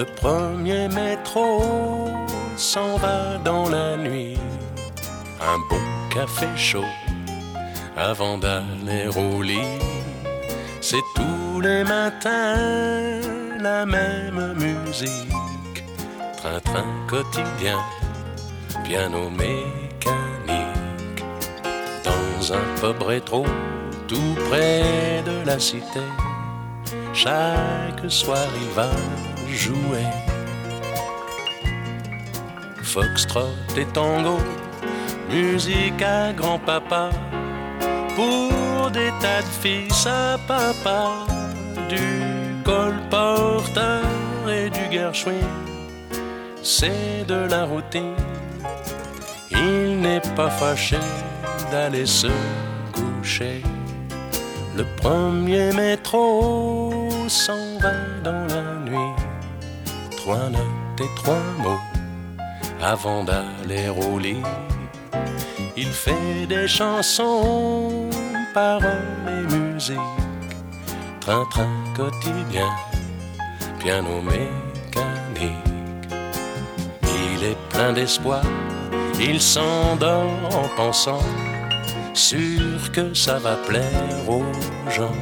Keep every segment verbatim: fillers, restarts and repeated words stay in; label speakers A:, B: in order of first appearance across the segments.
A: Le premier métro s'en va dans la nuit. Un bon café chaud avant d'aller au lit. C'est tous les matins la même musique. Train-train quotidien, piano mécanique. Dans un pub rétro tout près de la cité, chaque soir il va jouer foxtrot et tango, musique à grand-papa, pour des tas de fils à papa, du colporteur et du Gershwin. C'est de la routine, il n'est pas fâché d'aller se coucher. Le premier métro s'en va dans la nuit. Trois notes et trois mots avant d'aller au lit. Il fait des chansons, paroles et musique. Train-train quotidien, piano mécanique. Il est plein d'espoir, il s'endort en pensant, sûr que ça va plaire aux gens.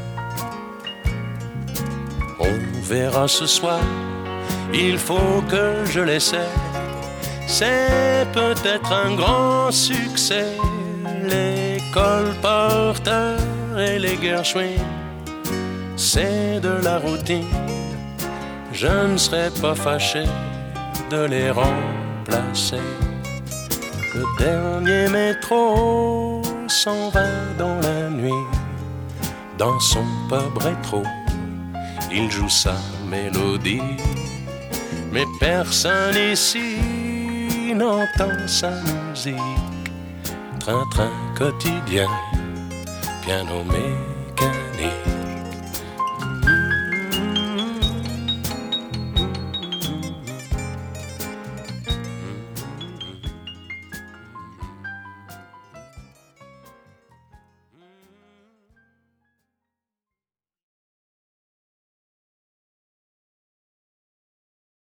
A: On verra ce soir, il faut que je l'essaie. C'est peut-être un grand succès. Les colporteurs et les Gershwin, c'est de la routine. Je ne serais pas fâché de les remplacer. Le dernier métro s'en va dans la nuit. Dans son pub rétro, il joue sa mélodie. Mais personne ici n'entend sa musique. Train-train quotidien, piano mécanique.